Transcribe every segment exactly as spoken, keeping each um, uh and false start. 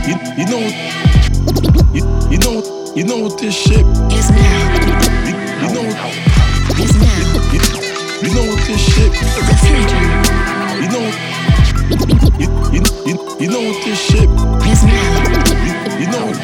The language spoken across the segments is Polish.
You, you know, you, you know, you know what this shit is now. You, you know, Is now. you, you know what this shit. The future You know, you, you, you, you know what this shit. is now. You, you know,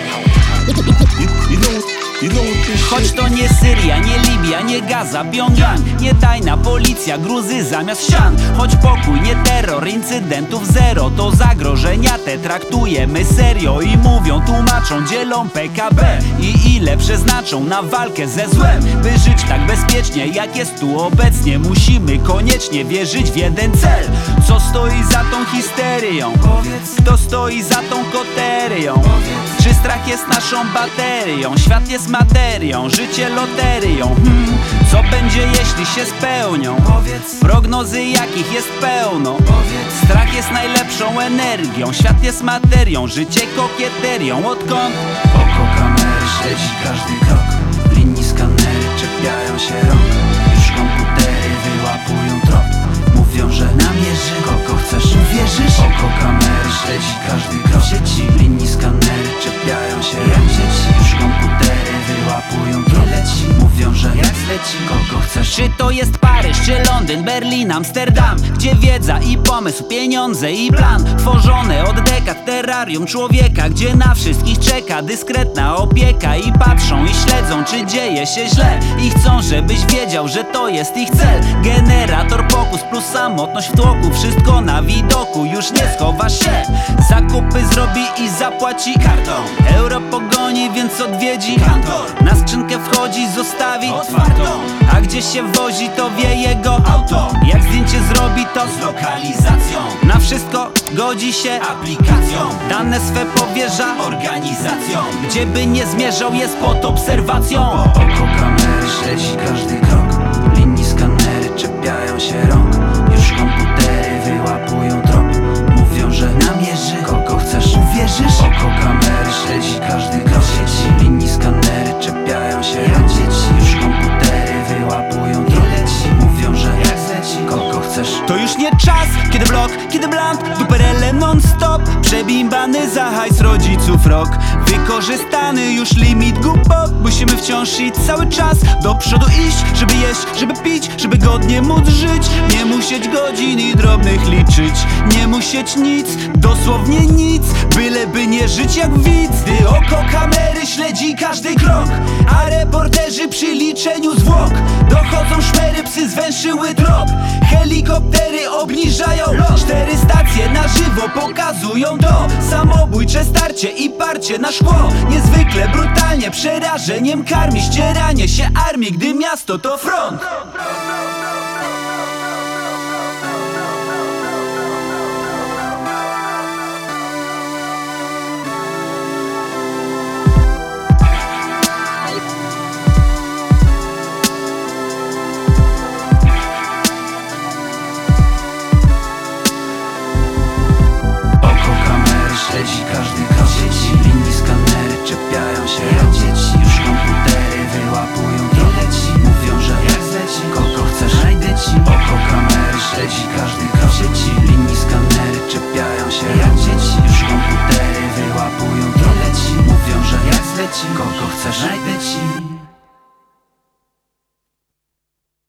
you, you know, you know what this Choć shit. to nie Syria, nie Libia, nie Gaza, Pjongjang, nie tajna policja, gruzy zamiast ścian. Choć pokój, nie terror, incydentów zero, to zagrożenia te traktujemy serio. I mówią, tłumaczą, dzielą P K B i ile przeznaczą na walkę ze złem. By żyć tak bezpiecznie, jak jest tu obecnie, musimy koniecznie wierzyć w jeden cel. Co stoi za tą histerią? Kto stoi za tą koterią? Czy strach jest naszą baterią? Świat jest materią, życie loterią. hmm. Co będzie, jeśli się spełnią? Prognozy jakich jest pełno. Strach jest najlepszą energią, świat jest materią, życie kokieterią. Odkąd? Oko kamery śledzi każdy krok, linii skanery czepiają się rąk. Już komputery wyłapują trop, mówią, że namierzy. Kogo chcesz, uwierzysz? Oko kamery śledzi każdy krok, sieci, linii skanery czepiają się rąk. Już komputery wyłapują trop, leci. Mówią, że jak zleci, kogo chcesz. Czy to jest Paryż, czy Londyn, Berlin, Amsterdam, gdzie wiedza i pomysł, pieniądze i plan tworzone od dekad terrarium człowieka, gdzie na wszystkich czeka dyskretna opieka. I patrzą i śledzą, czy dzieje się źle, i chcą, żebyś wiedział, że to jest ich cel. Generator pokus plus samotność w tłoku, wszystko na widoku, już nie schowasz się. Zakupy zrobi i zapłaci kartą, euro pogoni, więc odwiedzi kantor. Na skrzynkę wchodzi, zostawi otwartą, a gdzie się wozi, to wie jego auto. Jak zdjęcie zrobi, to z lokalizacją. Na wszystko godzi się aplikacją, dane swe powierza organizacjom. Gdzie by nie zmierzał, jest pod obserwacją. Oko kamery śledzi każdy krok, linii skanery czepiają się rąk. Już komputery wyłapują trop, mówią, że namierzy. Kogo chcesz, uwierzysz? Oko kamery śledzi każdy krok, sieci, linii skanery czepiają się rąk. Już komputery wyłapują trop, mówią, że jak zleci. Kogo chcesz? To już nie czas, kiedy blok, kiedy blant, duperele non stop. Przebimbany za hajs rodziców rok, wykorzystany już limit głupot. Musimy wciąż iść cały czas do przodu iść, żeby jeść, żeby pić, żeby godnie móc żyć. Nie musieć godzin i drobnych liczyć, nie musieć nic, dosłownie nic, byleby nie żyć jak widz. Gdy oko kamery śledzi każdy krok, a reporterzy przy liczeniu zwłok dochodzą szmery, psy zwęszyły trop. Helikoptery obniżają lot, cztery stacje na żywo pokazują to samobójcze starcie i parcie na szkło. Niezwykle brutalnie, przerażeniem karmi ścieranie się armii, gdy miasto to front. Śledzi każdy krok, sieci, linii skanery czepiają się rąk. Już komputery wyłapują trop, mówią, że jak zleci. Kogo chcesz, znajdę ci. Oko kamery śledzi każdy